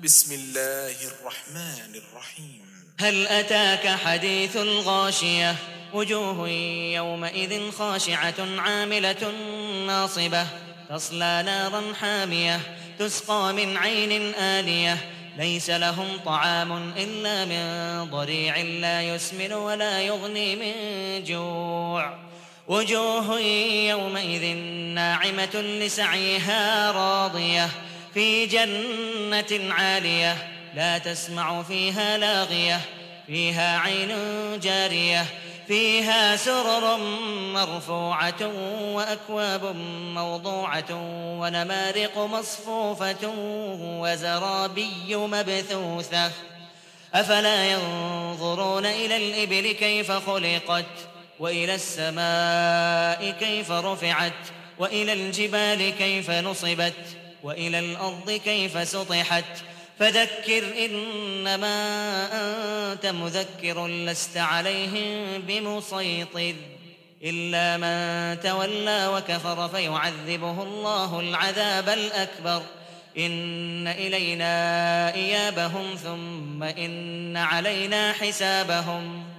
بسم الله الرحمن الرحيم. هل أتاك حديث الغاشية وجوه يومئذ خاشعة عاملة ناصبة تصلى نارا حامية تسقى من عين آنية ليس لهم طعام إلا من ضريع لا يسمن ولا يغني من جوع وجوه يومئذ ناعمة لسعيها راضية في جنة عالية لا تسمع فيها لاغية فيها عين جارية فيها سرر مرفوعة وأكواب موضوعة ونمارق مصفوفة وزرابي مبثوثة أفلا ينظرون إلى الإبل كيف خلقت وإلى السماء كيف رفعت وإلى الجبال كيف نصبت وإلى الأرض كيف سطحت فذكر إنما أنت مذكر لست عليهم بمسيطر إلا من تولى وكفر فيعذبه الله العذاب الأكبر إن إلينا إيابهم ثم إن علينا حسابهم